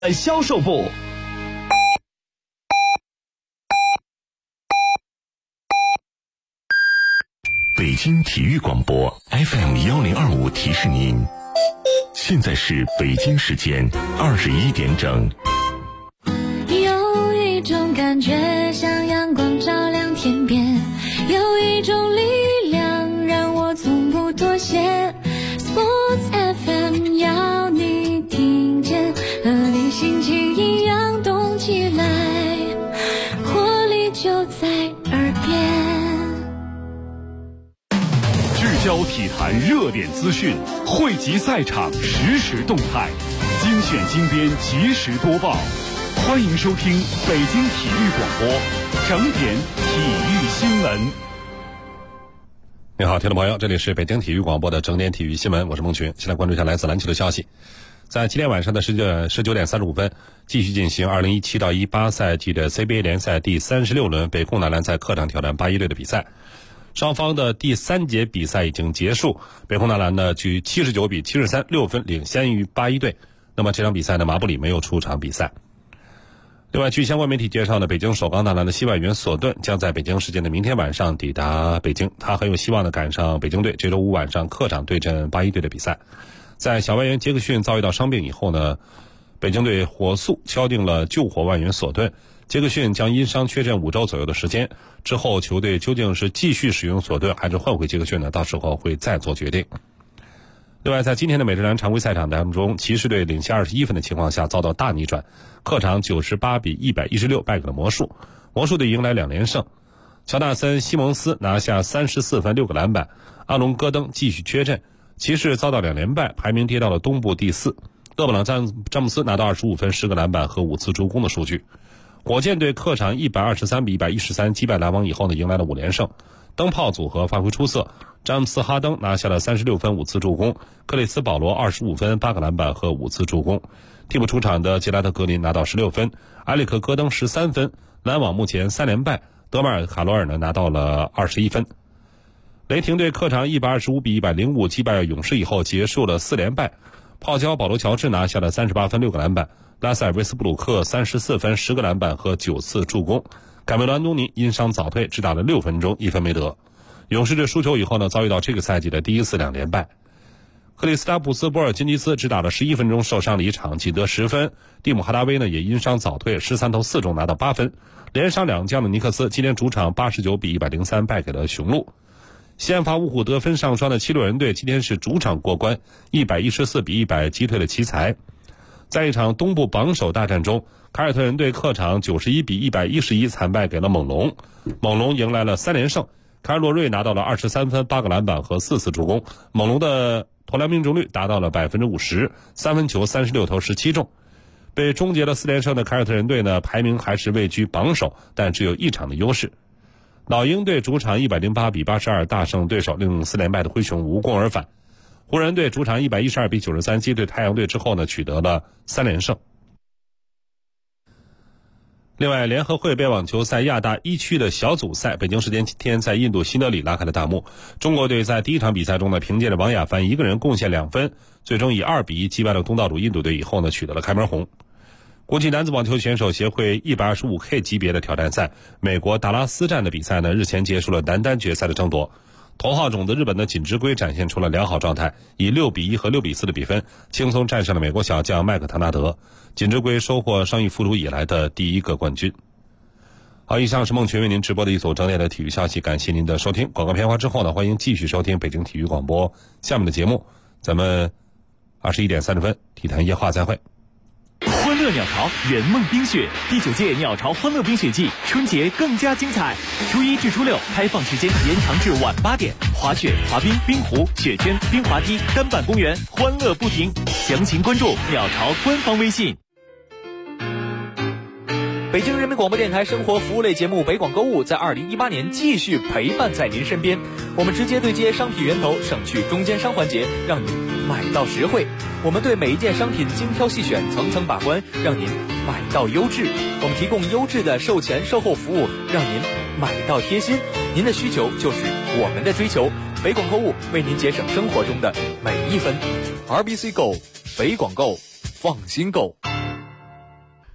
销售部。 北京体育广播 FM1025提示您，现在是北京时间21点整。 有一种感觉像阳光照亮天边，有一种力量让我从不妥协。Sports FM 要你听见，和你心情一样动起来，活力就在耳边。 聚焦体坛热点资讯，汇集赛场实时动态，精选精编及时播报。欢迎收听北京体育广播整点体育新闻。 你好，听众朋友，这里是北京体育广播的整点体育新闻，我是孟群。先来关注一下来自篮球的消息。在今天晚上的19点35分，继续进行2017到18赛季的 CBA 联赛第36轮，北控男篮在客场挑战81队的比赛。双方的第3节比赛已经结束，北控男篮呢举79比73 6分领先于81队。那么这场比赛呢，马布里没有出场比赛。另外，据相关媒体介绍呢，北京首钢男篮的西外援索顿将在北京时间的明天晚上抵达北京，他很有希望的赶上北京队这周5晚上客场对阵81队的比赛。在小外援杰克逊遭遇到伤病以后呢，北京队火速敲定了救火外援索顿。杰克逊将因伤缺阵5周左右的时间，之后球队究竟是继续使用索顿还是换回杰克逊呢？到时候会再做决定。另外，在今天的美职篮常规赛场当中，骑士队领先21分的情况下遭到大逆转，客场98比116败给了魔术。魔术队迎来2连胜，乔纳森·西蒙斯拿下34分6个篮板，阿隆·戈登继续缺阵，骑士遭到2连败，排名跌到了东部第4。勒布朗·詹姆斯拿到25分10个篮板和5次助攻的数据。火箭队客场123比113击败篮网以后呢，迎来了5连胜。灯泡组合发挥出色，詹姆斯·哈登拿下了36分5次助攻，克里斯·保罗25分8个篮板和5次助攻。替补出场的杰拉德·格林拿到16分，埃里克·戈登13分。篮网目前3连败，德马尔·卡罗尔呢拿到了21分。雷霆队客场125比105击败勇士以后结束了4连败，泡椒保罗·乔治拿下了38分6个篮板，拉塞尔·威斯布鲁克34分10个篮板和9次助攻。凯梅伦·安东尼因伤早退，只打了6分钟，1分没得。勇士队输球以后呢，遭遇到这个赛季的第一次2连败。克里斯塔普斯·波尔津吉斯只打了11分钟，受伤离场，仅得10分。蒂姆·哈达威呢也因伤早退，13投4中拿到8分。连伤2将的尼克斯今天主场89比103败给了雄鹿。西安法五虎得分上双的七六人队今天是主场过关，114比100击退了奇才。在一场东部榜首大战中，凯尔特人队客场91比111惨败给了猛龙，猛龙迎来了3连胜。凯尔洛瑞拿到了23分8个篮板和4次助攻，猛龙的投篮命中率达到了50%，三分球36投17中。被终结了4连胜的凯尔特人队呢，排名还是位居榜首，但只有1场的优势。老鹰队主场108比82大胜对手，令4连败的灰熊无功而返。湖人队主场112比93击退太阳队之后呢，取得了3连胜。另外，联合会杯网球赛亚大1区的小组赛，北京时间今天在印度新德里拉开了大幕。中国队在第一场比赛中呢，凭借着王雅凡一个人贡献2分，最终以2比1击败了东道主印度队以后呢，取得了开门红。国际男子网球选手协会125K 级别的挑战赛，美国达拉斯站的比赛呢，日前结束了男单决赛的争夺。头号种子日本的锦织圭展现出了良好状态，以6比1和6比4的比分轻松战胜了美国小将麦克唐纳德，锦织圭收获伤愈复出以来的第1个冠军。好，以上是孟群为您直播的一组整点的体育消息，感谢您的收听。广告片花之后呢，欢迎继续收听北京体育广播下面的节目，咱们21点30分体坛夜话再会。 欢乐鸟巢圆梦冰雪第9届鸟巢欢乐冰雪季，春节更加精彩。初1至初6开放时间延长至晚8点，滑雪、滑冰、冰壶、雪圈、冰滑梯、单板公园，欢乐不停。详情关注鸟巢官方微信。北京人民广播电台生活服务类节目北广购物在2018年继续陪伴在您身边，我们直接对接商品源头，省去中间商环节，让您买到实惠。我们对每一件商品精挑细选，层层把关，让您买到优质。我们提供优质的售前售后服务，让您买到贴心。您的需求就是我们的追求，北广购物为您节省生活中的每一分。RBC Go， 北广购，放心购。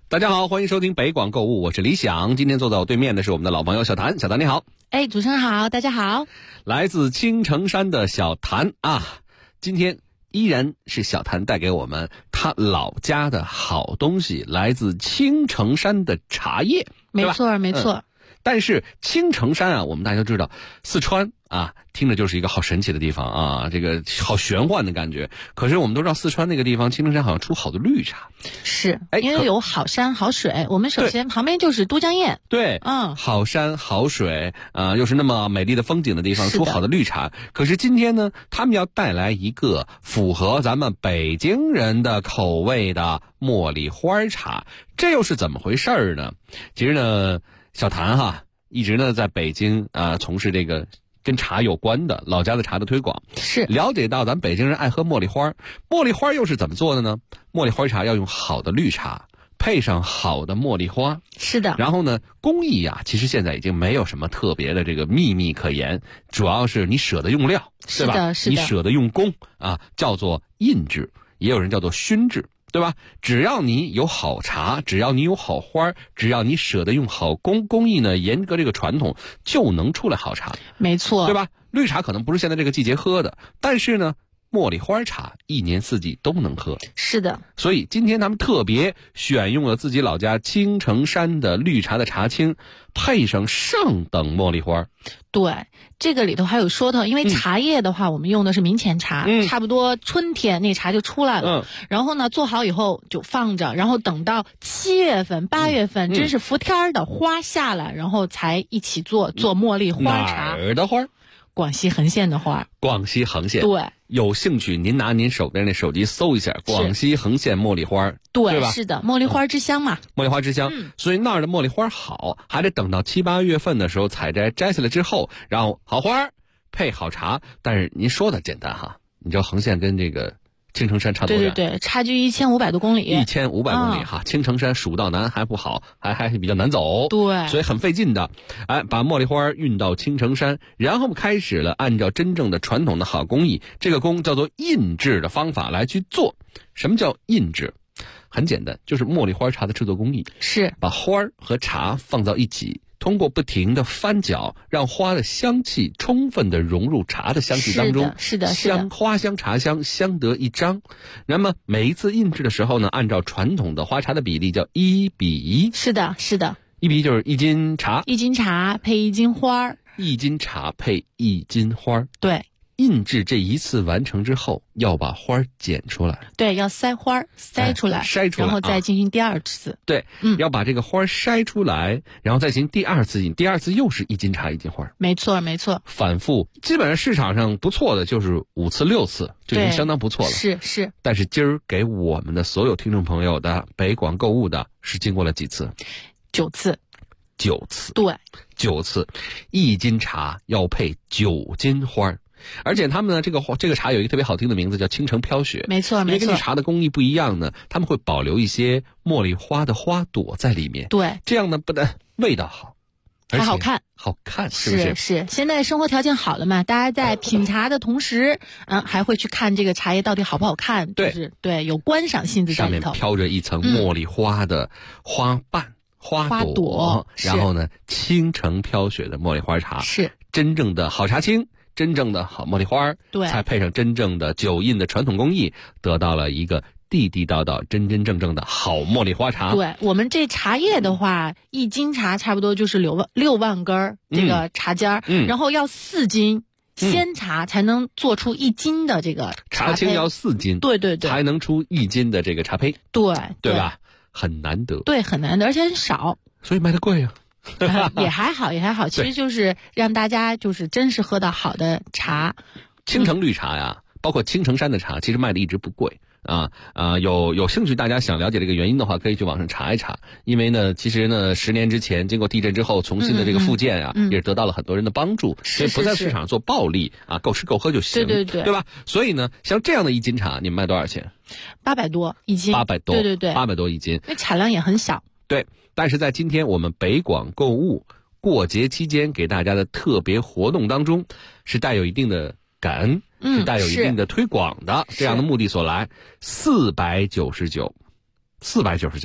大家好，欢迎收听北广购物，我是李想。今天坐在我对面的是我们的老朋友小谭，小谭你好。 哎，主持人好，大家好。 来自青城山的小谭啊，今天依然是小谭带给我们他老家的好东西，来自青城山的茶叶， 没错没错。 但是青城山啊，我们大家都知道，四川啊，听着就是一个好神奇的地方啊，这个好玄幻的感觉。可是我们都知道，四川那个地方，青城山好像出好多绿茶， 是因为有好山好水。我们首先旁边就是都江堰， 对，好山好水又是那么美丽的风景的地方，出好的绿茶。可是今天呢，他们要带来一个符合咱们北京人的口味的茉莉花茶，这又是怎么回事呢？其实呢，小谭哈一直呢在北京从事这个跟茶有关的老家的茶的推广， 是了解到咱北京人爱喝茉莉花，茉莉花又是怎么做的呢？茉莉花茶要用好的绿茶，配上好的茉莉花， 是的。 然后呢，工艺啊，其实现在已经没有什么特别的这个秘密可言，主要是你舍得用料，对吧？ 是的， 你舍得用工啊，叫做印制，也有人叫做熏制。对吧？只要你有好茶，只要你有好花，只要你舍得用好工艺呢，严格这个传统，就能出来好茶。 没错， 对吧？绿茶可能不是现在这个季节喝的，但是呢，茉莉花茶一年四季都能喝。 是的， 所以今天他们特别选用了自己老家青城山的绿茶的茶青，配上上等茉莉花。 对，这个里头还有说头，因为茶叶的话，我们用的是明前茶，差不多春天那茶就出来了。然后呢，做好以后就放着，然后等到7月份、8月份，真是伏天的花下来，然后才一起做茉莉花茶。 哪儿的花？ 广西横县的花。 广西横县。 对。 有兴趣您拿您手边那手机搜一下广西横县茉莉花，对吧？ 是的，茉莉花之乡嘛。 茉莉花之乡，所以那儿的茉莉花好，还得等到7、8月份的时候采摘下来之后，然后好花配好茶。但是您说的简单哈，你知道横县跟这个青城山差多远？ 对，差距1500多公里。 1500公里哈，青城山蜀道难还不好，还比较难走， 对， 所以很费劲的。把茉莉花运到青城山，然后开始了按照真正的传统的好工艺，这个工叫做印制的方法来去做。什么叫印制？很简单，就是茉莉花茶的制作工艺是把花和茶放到一起。通过不停的翻搅，让花的香气充分的融入茶的香气当中， 是的， 花香茶香相得益彰。那么每一次印制的时候呢，按照传统的花茶的比例叫1比1。 是的 ，1比1就是1斤茶 ，1斤茶配1斤花 ，1斤茶配1斤花。 对。 印制这一次完成之后，要把花剪出来。 对，要筛花，筛出来，然后再进行第二次。 对，要把这个花筛出来，然后再进行第二次印。第二次又是1斤茶1斤花。 没错。 反复，基本上市场上不错的就是5次6次，就已经相当不错了。 是。 但是今儿给我们的所有听众朋友的北广购物的是经过了几次？9次。9次。 对 ，9次，1斤茶要配9斤花。而且他们呢，这个茶有一个特别好听的名字，叫青城飘雪。 没错。 因为根据茶的工艺不一样呢，他们会保留一些茉莉花的花朵在里面。 对， 这样呢不但味道好， 还好看， 是不是？ 是。现在生活条件好了嘛，大家在品茶的同时，还会去看这个茶叶到底好不好看。对，有观赏性质在里头。 上面飘着一层茉莉花的花瓣、花朵，然后呢，青城飘雪的茉莉花茶是真正的好茶青。真正的好茉莉花， 对， 才配上真正的酒印的传统工艺，得到了一个地地道道、真真正正的好茉莉花茶。 对，我们这茶叶的话，1斤茶差不多就是6万根这个茶尖然后要4斤鲜茶才能做出1斤的这个茶青，要4斤， 对， 才能出1斤的这个茶胚，对吧？很难得， 对，很难得，而且很少， 所以卖的贵啊。 也还好，其实就是让大家就是真是喝到好的茶。 青城绿茶呀，包括青城山的茶，其实卖的一直不贵有兴趣大家想了解这个原因的话，可以去网上查一查。因为呢，其实呢，10年之前经过地震之后重新的这个复建也是得到了很多人的帮助，所以不在市场做暴利够吃够喝就行，对吧？所以呢，像这样的1斤茶，你们卖多少钱 ？800多1斤 ，800多， 对 ，800多1斤， 因为产量也很小。 对。但是在今天我们北广购物过节期间给大家的特别活动当中，是带有一定的感恩，是带有一定的推广的这样的目的所来。499，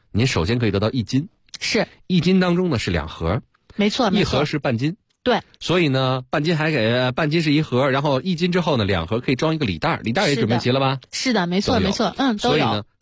您首先可以得到1斤， 是 1斤当中呢是2盒， 没错， 一盒是半斤。 对， 所以呢，半斤是1盒，然后1斤之后呢，2盒可以装一个礼袋，礼袋也准备齐了吧？ 是的，没错，没错，都有。 所以呢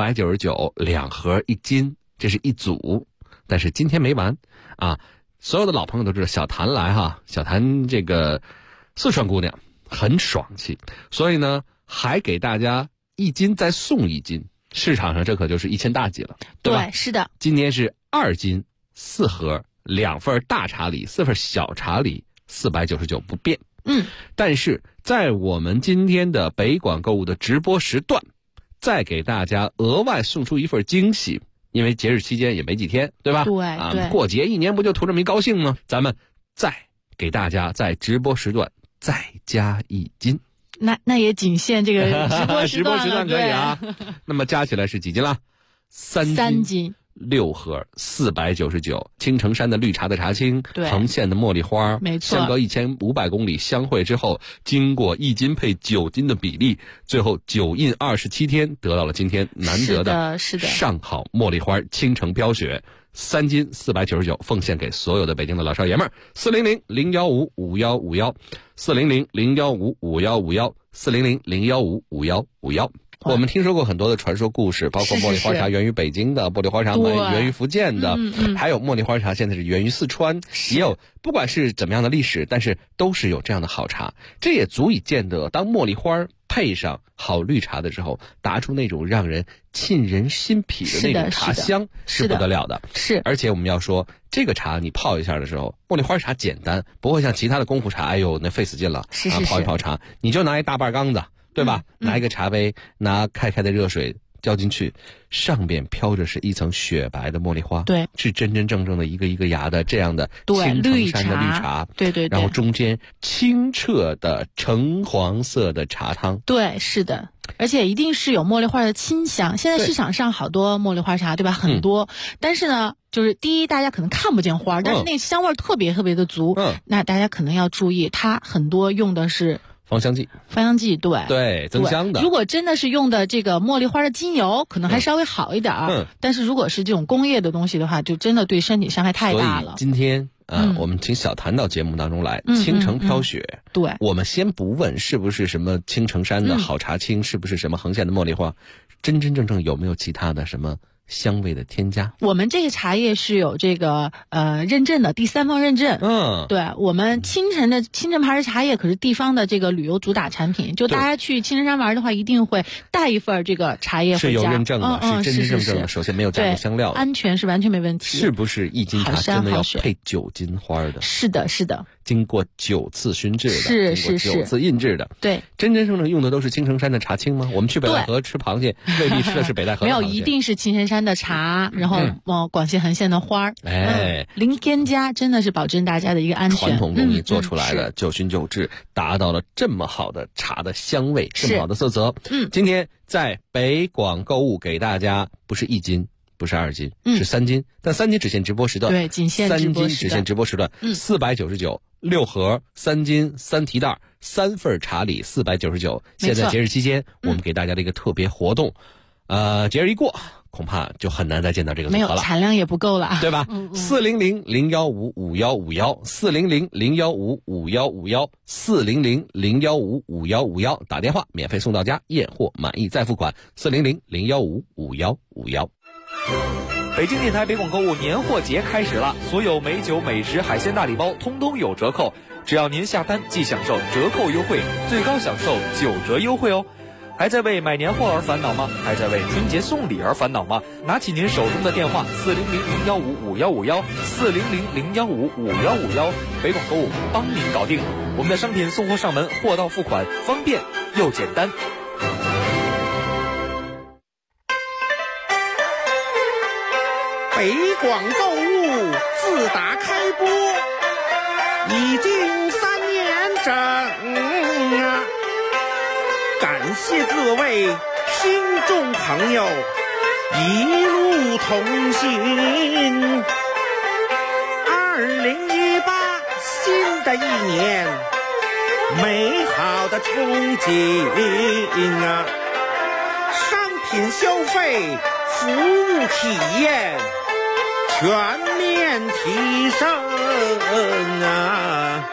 ，499，2盒1斤，这是一组。但是今天没完啊！所有的老朋友都知道，小谭来哈，小谭这个四川姑娘很爽气，所以呢，还给大家1斤再送1斤，市场上这可就是1000大几了，对吧？ 对，是的。 今天是2斤4盒。2份大茶礼，4份小茶礼，499不变。但是在我们今天的北广购物的直播时段，再给大家额外送出一份惊喜，因为节日期间也没几天，对吧？ 对， 过节1年不就图这么一高兴吗？咱们再给大家在直播时段再加1斤。 那也仅限这个直播时段了， 可以啊。那么加起来是几斤了？3斤。6盒499，青城山的绿茶的茶青，横线的茉莉花， 没错， 相隔1500公里相会之后，经过1斤配9斤的比例，最后9印27天，得到了今天难得的上好茉莉花青城飘雪，3斤499，奉献给所有的北京的老少爷们儿。400-015-5151，400-015-5151，400-015-5151。我们听说过很多的传说故事，包括茉莉花茶源于北京的，茉莉花茶源于福建的，还有茉莉花茶现在是源于四川，也有不管是怎么样的历史，但是都是有这样的好茶，这也足以见得当茉莉花配上好绿茶的时候，打出那种让人沁人心脾的那种茶香，是不得了的。 是， 而且我们要说，这个茶你泡一下的时候，茉莉花茶简单，不会像其他的功夫茶，哎呦那费死劲了，泡一泡茶，你就拿一大半缸子。对吧？拿一个茶杯，拿开的热水浇进去，上边飘着是一层雪白的茉莉花， 对， 是真真正正的一个一个芽的这样的青城山的绿茶， 对， 然后中间清澈的橙黄色的茶汤， 对，是的。而且一定是有茉莉花的清香。现在市场上好多茉莉花茶，对吧？很多，但是呢，就是第一，大家可能看不见花，但是那香味特别特别的足。那大家可能要注意，它很多用的是芳香剂，对，增香的。 如果真的是用的这个茉莉花的精油，可能还稍微好一点但是如果是这种工业的东西的话，就真的对身体伤害太大了。 所以今天我们请小谭到节目当中来，青城飘雪。 对， 我们先不问是不是什么青城山的好茶青，是不是什么横线的茉莉花，真真正正有没有其他的什么香味的添加？ 我们这个茶叶是有这个认证的，第三方认证。对，我们青城牌的茶叶可是地方的这个旅游主打产品，就大家去青城山玩的话，一定会带一份这个茶叶回家。 是有认证的，是真真正正的。首先没有加入香料， 安全是完全没问题。 是不是1斤茶真的要配9斤花的？ 是的，是的。 经过9次熏制的， 是 9次印制的， 对， 真真正正用的都是青城山的茶青吗？我们去北戴河吃螃蟹，未必吃的是北戴河的螃蟹。 没有，一定是青城山的茶，然后广西横线的花儿，零添加，真的是保证大家的一个安全。 传统工艺做出来的，9熏9制，达到了这么好的茶的香味，这么好的色泽。今天在北广购物给大家不是1斤。不是2斤，是3斤，但3斤只限直播时段。 对，仅限直播时段。3斤只限直播时段。499，6盒3斤3提袋3份茶礼499。现在节日期间，我们给大家的一个特别活动，节日一过，恐怕就很难再见到这个组合了。 没有，产量也不够了， 对吧？400-015-5151，400-015-5151，400-015-5151，打电话免费送到家，验货满意再付款。400-015-5151。 北京电台北广购物年货节开始了，所有美酒美食海鲜大礼包通通有折扣，只要您下单即享受折扣优惠，最高享受9折优惠哦。还在为买年货而烦恼吗？还在为春节送礼而烦恼吗？拿起您手中的电话，400-015-5151，400-015-5151，北广购物帮您搞定。我们的商品送货上门，货到付款，方便又简单。 北广购物自打开播已经3年整感谢各位听众朋友一路同行。2018新的一年，美好的憧憬商品消费服务体验全面提升啊！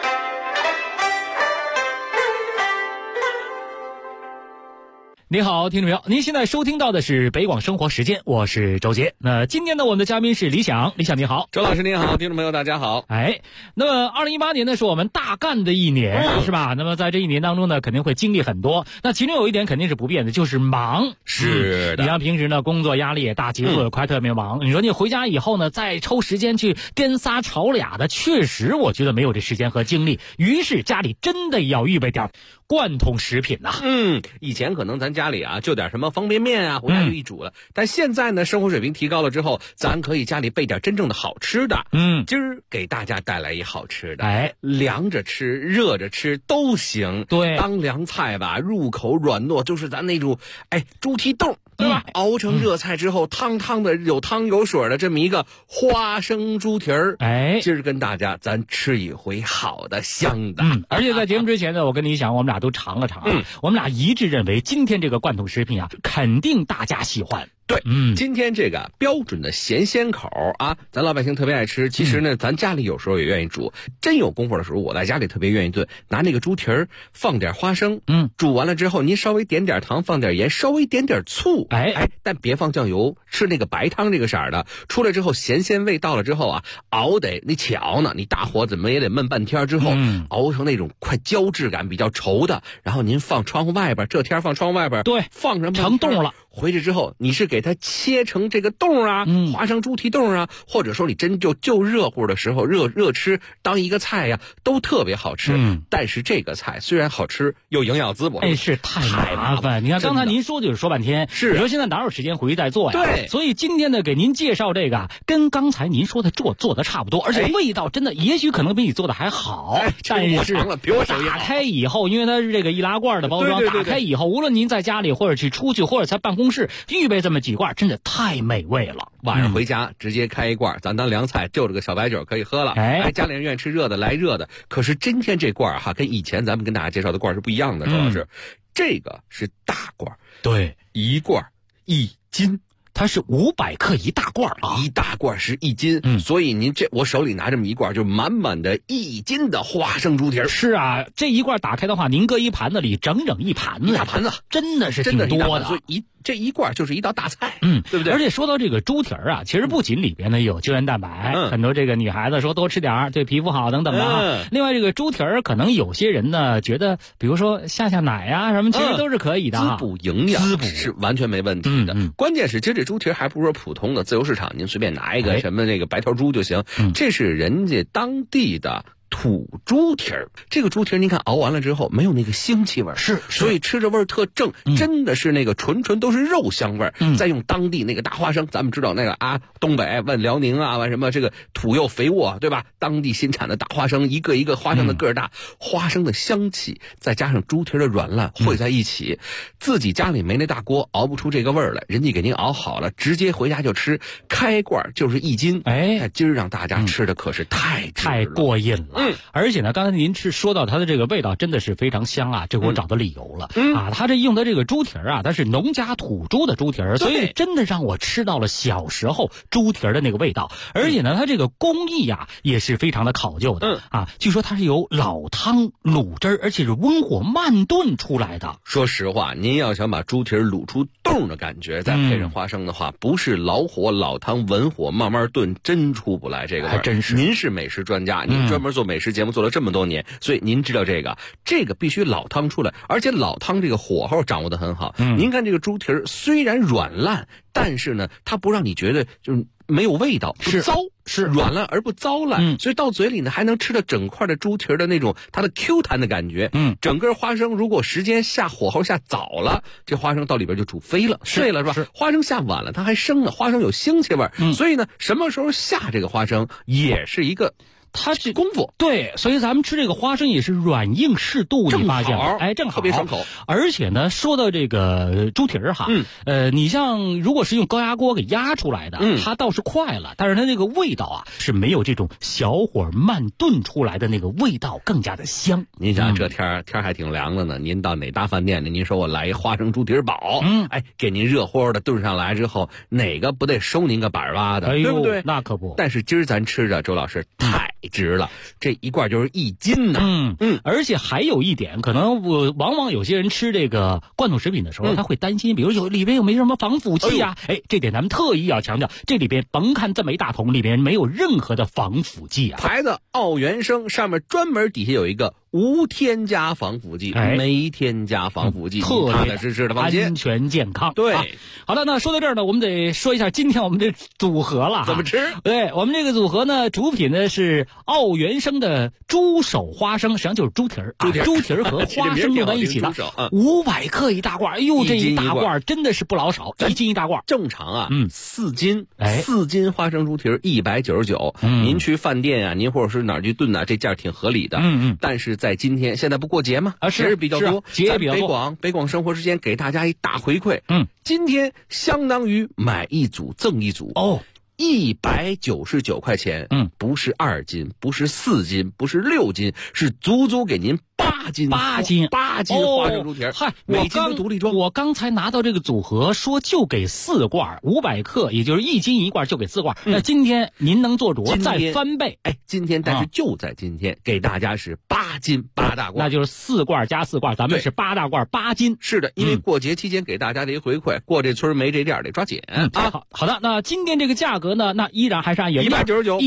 你好，听众朋友，您现在收听到的是北广生活时间，我是周杰。那今天呢，我们的嘉宾是李想，李想你好。 周老师您好，听众朋友大家好。 那么2018年呢是我们大干的一年，是吧？那么在这一年当中呢，肯定会经历很多。那其中有一点肯定是不变的，就是忙。 是的， 你像平时呢工作压力也大，节奏也快，特别忙。你说你回家以后呢，再抽时间去跟仨吵俩的，确实我觉得没有这时间和精力。于是家里真的要预备点贯通食品呐。 以前可能咱家里就点什么方便面啊，回家就一煮了。但现在呢，生活水平提高了之后，咱可以家里备点真正的好吃的。今儿给大家带来一好吃的，凉着吃、热着吃都行。 对， 当凉菜吧，入口软糯，就是咱那种猪蹄冻。对吧？熬成热菜之后，汤汤的，有汤有水的这么一个花生猪蹄儿。今儿跟大家咱吃一回好的香的。 而且在节目之前呢，我跟你讲，我们俩都尝了尝。我们俩一致认为，今天这个贯通食品肯定大家喜欢。 对，今天这个标准的咸鲜口咱老百姓特别爱吃。其实呢，咱家里有时候也愿意煮。真有功夫的时候，我在家里特别愿意炖，拿那个猪蹄儿放点花生，煮完了之后，您稍微点点糖，放点盐，稍微点点醋，但别放酱油，吃那个白汤这个色儿的。出来之后，咸鲜味到了之后熬得你巧呢，你大火怎么也得焖半天之后，熬成那种快胶质感比较稠的，然后您放窗户外边，这天放窗户外边， 对， 放上成冻了。 回去之后，你是给它切成这个冻花生猪蹄冻或者说你真就热乎的时候热吃当一个菜都特别好吃。但是这个菜虽然好吃又营养滋补， 是太麻烦。你看刚才您说就是说半天，你说现在哪有时间回去再做呀？ 对， 所以今天呢给您介绍这个跟刚才您说的做的差不多，而且味道真的也许可能比你做的还好。但是打开以后，因为它是这个易拉罐的包装，打开以后，无论您在家里或者去出去或者在办公室预备这么几罐，真的太美味了。 晚上回家直接开一罐，咱当凉菜，就这个小白酒可以喝了。家里人愿意吃热的来热的。可是今天这罐跟以前咱们跟大家介绍的罐是不一样的，周老师，这个是大罐， 对， 一罐1斤。 它是500克一大罐一大罐是1斤。所以您我手里拿这么一罐，就满满的1斤的花生猪蹄儿。 是这一罐打开的话，您搁一盘子里整一盘子， 大盘子真的是挺多的。 所以这一罐就是一道大菜，对不对？ 而且说到这个猪蹄儿其实不仅里边呢有胶原蛋白，很多这个女孩子说多吃点对皮肤好等等的另外这个猪蹄儿可能有些人呢觉得，比如说下奶什么，其实都是可以的， 滋补营养是完全没问题的。关键是其实这猪蹄儿还不是说普通的自由市场，您随便拿一个什么那个白条猪就行，这是人家当地的土猪蹄儿。这个猪蹄儿您看熬完了之后没有那个腥气味，所以吃着味儿特正，真的是那个纯都是肉香味儿。再用当地那个大花生，咱们知道那个东北问辽宁问什么这个土又肥沃，对吧？当地新产的大花生，一个一个花生的个儿大，花生的香气再加上猪蹄儿的软烂汇在一起，自己家里没那大锅熬不出这个味儿来，人家给您熬好了，直接回家就吃，开罐就是1斤。今儿让大家吃的可是太过瘾了。而且呢，刚才您说到它的这个味道真的是非常香这我找到理由了它这用的这个猪蹄儿它是农家土猪的猪蹄儿，所以真的让我吃到了小时候猪蹄儿的那个味道。而且呢，它这个工艺也是非常的考究的据说它是由老汤卤汁儿，而且是温火慢炖出来的。 说实话，您要想把猪蹄儿卤出冻的感觉，再配上花生的话，不是老火老汤文火慢慢炖，真出不来这个味儿。 还真是。 您是美食专家，您专门做美食节目做了这么多年，所以您知道这个必须老汤出来，而且老汤这个火候掌握得很好。您看这个猪蹄儿虽然软烂，但是呢，它不让你觉得就是没有味道，不糟，是软烂而不糟烂，所以到嘴里呢还能吃到整块的猪蹄儿的那种它的 Q 弹的感觉。整个花生如果时间下火候下早了，这花生到里边就煮飞了，碎了是吧？花生下晚了，它还生呢，花生有腥气味，所以呢，什么时候下这个花生也是一个它是功夫。 对，所以咱们吃这个花生也是软硬适度，你发现了？哎，正好特别爽口。 而且呢，说到这个猪蹄儿哈，你像如果是用高压锅给压出来的，它倒是快了，但是它那个味道啊是没有这种小火慢炖出来的那个味道更加的香。 您想这天还挺凉的呢，您到哪大饭店呢？您说我来一花生猪蹄儿煲，哎，给您热乎的炖上来之后，哪个不得收您个板挖的，对不对？ 那可不。 但是今儿咱吃的周老师太值了，这一罐就是1斤呢。 而且还有一点，可能往往有些人吃这个罐头食品的时候，他会担心，比如里边有没有什么防腐剂啊？哎，这点咱们特意要强调，这里边甭看这么一大桶，里边没有任何的防腐剂啊。 牌子奥原生，上面专门底下有一个无添加防腐剂，没添加防腐剂，踏踏实实的放心， 安全健康。 对， 好了，那说到这儿呢，我们得说一下今天我们这组合了， 怎么吃？ 对，我们这个组合呢，主品呢是奥原生的猪手花生，实际上就是猪蹄儿，猪蹄儿和花生弄在一起的，500克一大罐，哎呦，这一大罐真的是不老少，1斤一大罐。 正常啊，4斤，4斤花生猪蹄儿199，您去饭店啊，您或者是哪儿去炖啊，这价挺合理的。但是在今天，现在不过节吗？节日比较多， 节也比较多。 北广生活时间给大家一大回馈。今天相当于买一组赠一组哦，199块钱。不是2斤，不是4斤，不是6斤，是足足给您8斤花生猪蹄儿。 嗨， 每斤都独立装。 我刚才拿到这个组合，说就给4罐，500克，也就是1斤1罐，就给4罐。那今天您能做主，再翻倍。 哎，今天但是就在今天，给大家是8斤8大罐， 那就是4罐加4罐，咱们是8大罐8斤。 是的，因为过节期间给大家的一回馈，过这村没这店得抓紧啊。 好的，那今天这个价格呢，那依然还是按原价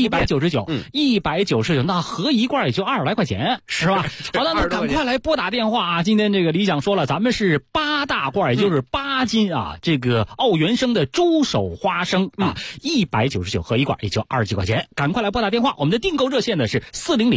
199，那合一罐也就20来块钱，是吧？好的，那赶快来拨打电话啊！今天这个李想说了，咱们是8大罐，也就是8斤啊，这个奥原生的猪手花生啊，199合一罐也就20几块钱，赶快来拨打电话。我们的订购热线呢是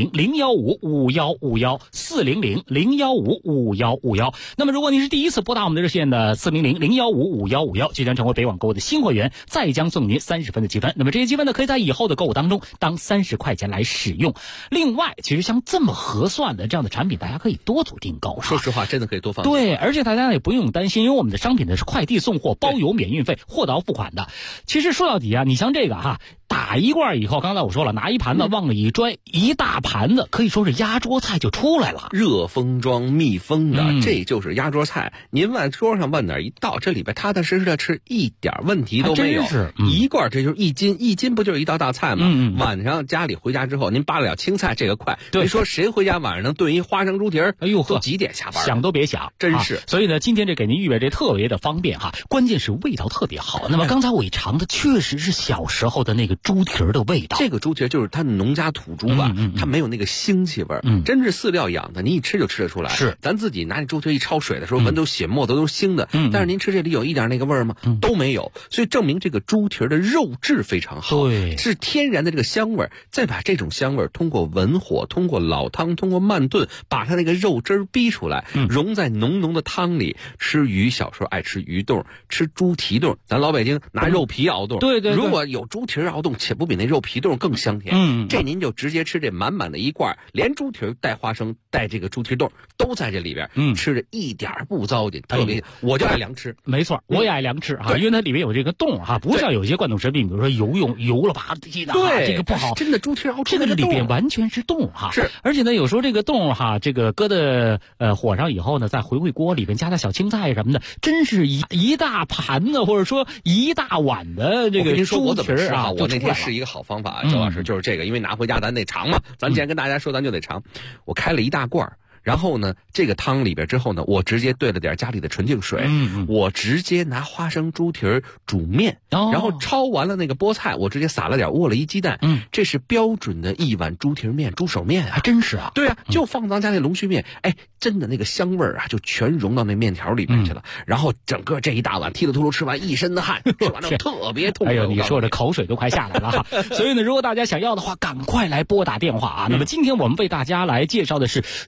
400-015-5151，400-015-5151。那么如果您是第一次拨打我们的热线的400-015-5151，就将成为北网购物的新会员，再将送您30分的积分。那么这些积分呢，可以在以后的购物当中当30块钱来使用。另外，其实像这么合算的这样的产品，大家可以多组订购。 说实话，真的可以多放。 对，而且大家也不用担心，因为我们的商品呢是快递送货，包邮免运费，货到付款的。其实说到底啊，你像这个哈，打一罐以后，刚才我说了，拿一盘子往里一拽，一大盘子可以说是压桌菜就出来了， 热封装密封的，这就是压桌菜。您往桌上往哪儿一倒，这里边踏踏实实的吃，一点问题都没有。一罐这就是1斤，1斤不就是一道大菜吗？晚上家里回家之后，您扒了青菜，这个快。您说谁回家晚上能炖一花生猪蹄儿？哎呦呵，都几点下班？ 想都别想， 真是。 所以呢，今天这给您预备这特别的方便哈，关键是味道特别好。那么刚才我一尝的确实是小时候的那个猪蹄儿的味道。 这个猪蹄儿就是它农家土猪吧，它没有那个腥气味，真是饲料养的，你一吃就吃得出来。 是， 咱自己拿那猪蹄儿一焯水的时候，闻到血沫都是腥的，但是您吃这里有一点那个味儿吗？都没有，所以证明这个猪蹄儿的肉质非常好， 对， 是天然的这个香味儿，再把这种香味儿通过文火、通过老汤、通过慢炖，把它那个肉汁儿逼出来，融在浓浓的汤里。吃鱼，小时候爱吃鱼冻，吃猪蹄冻，咱老北京拿肉皮熬冻。 对， 如果有猪蹄儿熬冻，且不比那肉皮冻更香甜。这您就直接吃这满满的一罐，连猪蹄儿带花生带这个猪蹄冻都在这里边，吃着一点不糟践，特别。我就爱凉吃， 没错，我也爱凉吃啊，因为它里面有这个冻哈，不像有些罐头食品，比如说油了吧唧的， 对， 这个不好。 真的猪蹄儿熬这个里边完全是冻哈， 是， 而且呢，有时候这个冻哈，这个搁的火上以后呢，再回锅里边加点小青菜什么的，真是一大盘子或者说一大碗的这个猪蹄儿啊！ 我那天是一个好方法，周老师就是这个，因为拿回家咱得尝嘛，咱既然跟大家说，咱就得尝。我开了一大罐。然后呢，这个汤里边之后呢，我直接兑了点家里的纯净水，我直接拿花生猪蹄儿煮面，然后焯完了那个菠菜，我直接撒了点窝了一鸡蛋，这是标准的一碗猪蹄儿面、猪手面啊， 还真是啊， 对啊，就放咱家那龙须面，哎，真的那个香味儿啊，就全融到那面条里面去了，然后整个这一大碗踢了秃噜吃完一身的汗，吃完了特别痛快。 哎呦，你说这口水都快下来了哈！所以呢，如果大家想要的话，赶快来拨打电话啊。那么今天我们为大家来介绍的是猪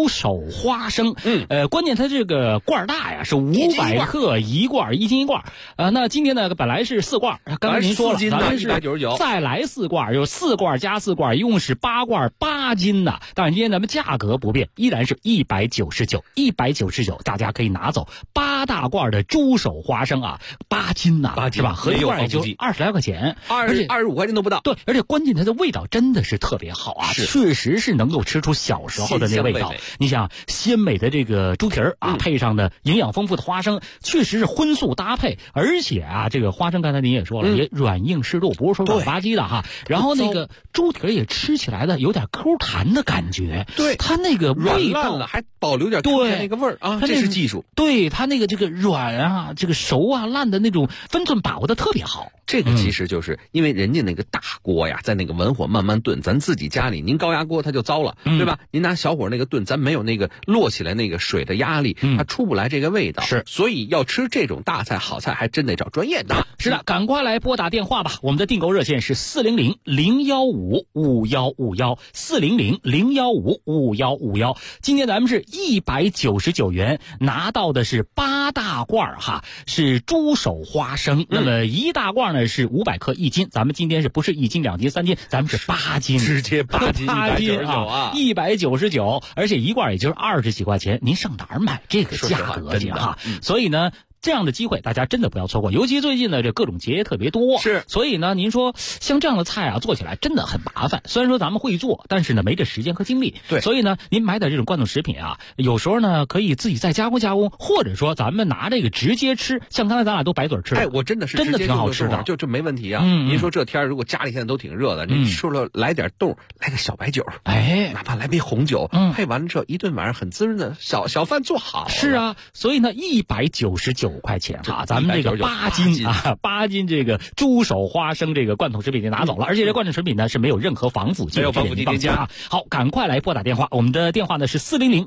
猪手花生。关键它这个罐大呀，是500克一罐，1斤1罐。那今天呢，本来是4罐，刚才您说了，咱们是 199， 再来4罐，有4罐加4罐，一共是8罐8斤呢。但是今天咱们价格不变，依然是199，199，大家可以拿走8大罐的猪手花生啊，8斤呐，是吧？合一罐也就20来块钱 ，25块钱都不到。 对，而且关键它的味道真的是特别好啊，确实是能够吃出小时候的那个味道。你想鲜美的这个猪皮儿啊，配上的营养丰富的花生，确实是荤素搭配。而且啊，这个花生刚才您也说了，也软硬适度，不是说软吧唧的哈。然后那个猪蹄也吃起来的有点 Q 弹的感觉， 对， 它那个味道软烂了还保留点对那个味儿啊，这是技术。 对，它那个这个软啊，这个熟啊烂的那种分寸把握的特别好。 这个其实就是因为人家那个大锅呀，在那个文火慢慢炖，咱自己家里您高压锅它就糟了，对吧？您拿小火那个炖，咱没有那个摞起来那个水的压力，它出不来这个味道。 是， 所以要吃这种大菜好菜，还真得找专业的。 是的，赶快来拨打电话吧，我们的订购热线是400-015-5151，400-015-5151。今天咱们是199元拿到的是8大罐哈，是猪手花生。那么1大罐呢是500克1斤，咱们今天是不是1斤2斤3斤，咱们是8斤， 直接8斤199啊 ，199，而且一罐也就是20几块钱，您上哪儿买这个价格去哈？所以呢，这样的机会大家真的不要错过，尤其最近呢这各种节也特别多， 是， 所以呢您说像这样的菜啊做起来真的很麻烦，虽然说咱们会做，但是呢没这时间和精力， 对， 所以呢您买点这种罐头食品啊，有时候呢可以自己再加工加工，或者说咱们拿这个直接吃，像刚才咱俩都白嘴吃， 我真的是真的挺好吃的， 就没问题啊。您说这天如果家里现在都挺热的，您吃了来点冻，来个小白酒，哪怕来杯红酒，配完了之后一顿晚上很滋润的小饭做好了。 是啊，所以呢199块钱哈，咱们这个8斤这个猪手花生这个罐头食品就拿走了，而且这罐头食品呢是没有任何防腐剂， 没有防腐剂添加啊。好，赶快来拨打电话，我们的电话呢是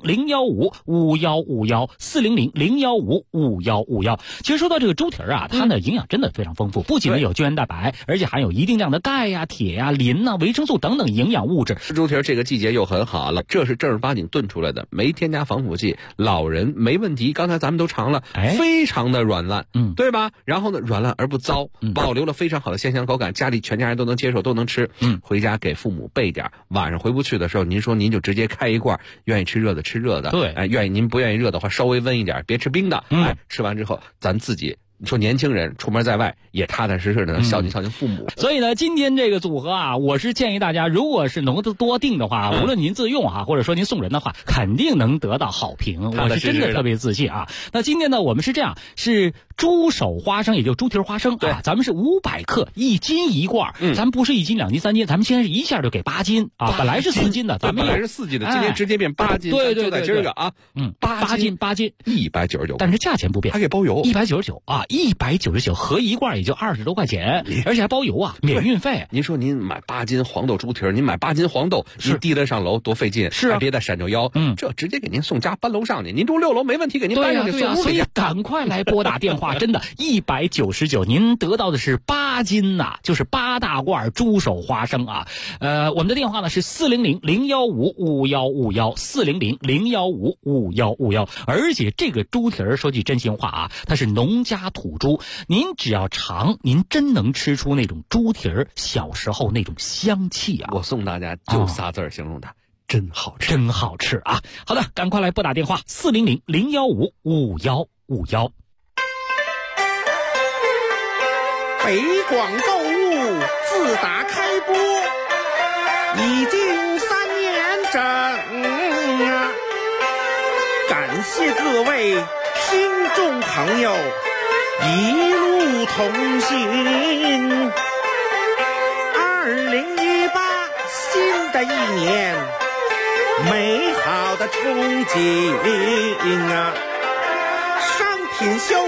400-015-5151，400-015-5151。其实说到这个猪蹄啊，它的营养真的非常丰富，不仅呢有胶原蛋白，而且含有一定量的钙呀、铁呀、磷呐、维生素等等营养物质。 吃猪蹄这个季节又很好了，这是正儿八经炖出来的，没添加防腐剂，老人没问题。刚才咱们都尝了，非常的软烂，对吧？然后呢，软烂而不糟，保留了非常好的鲜香口感，家里全家人都能接受，都能吃。回家给父母备点，晚上回不去的时候，您说您就直接开一罐，愿意吃热的吃热的， 对， 愿意您不愿意热的话，稍微温一点，别吃冰的，吃完之后咱自己。你说年轻人出门在外也踏踏实实的孝敬父母， 所以呢，今天这个组合啊，我是建议大家，如果是能多订的话，无论您自用啊，或者说您送人的话，肯定能得到好评。我是真的特别自信啊。那今天呢，我们是这样，是猪手花生，也就是猪蹄花生啊，咱们是500克1斤1罐，咱们不是1斤2斤3斤，咱们现在是一下就给8斤啊，本来是4斤的，咱们本来是4斤的，今天直接变8斤， 对， 就在今儿个啊 ，8斤 199， 但是价钱不变， 还给包邮 199啊，199合一罐也就20多块钱，而且还包邮啊，免运费。 您说您买8斤黄豆猪蹄，您买8斤黄豆，您提得上楼多费劲， 是啊， 别再闪着腰，这直接给您送家搬楼上去，您住6楼没问题，给您搬上去送屋里。 所以赶快来拨打电话，真的199，您得到的是8斤呐，就是8大罐猪手花生啊。我们的电话呢是400-015-5151，400-015-5151，而且这个猪蹄说句真心话啊，它是农家土猪。您只要尝，您真能吃出那种猪蹄小时候那种香气啊！ 我送大家就仨字形容它，真好吃， 真好吃啊！好的，赶快来拨打电话400-015-5151。 北广购物自打开播已经3年整啊！感谢各位听众朋友一路同行。2018新的一年，美好的憧憬啊！商品销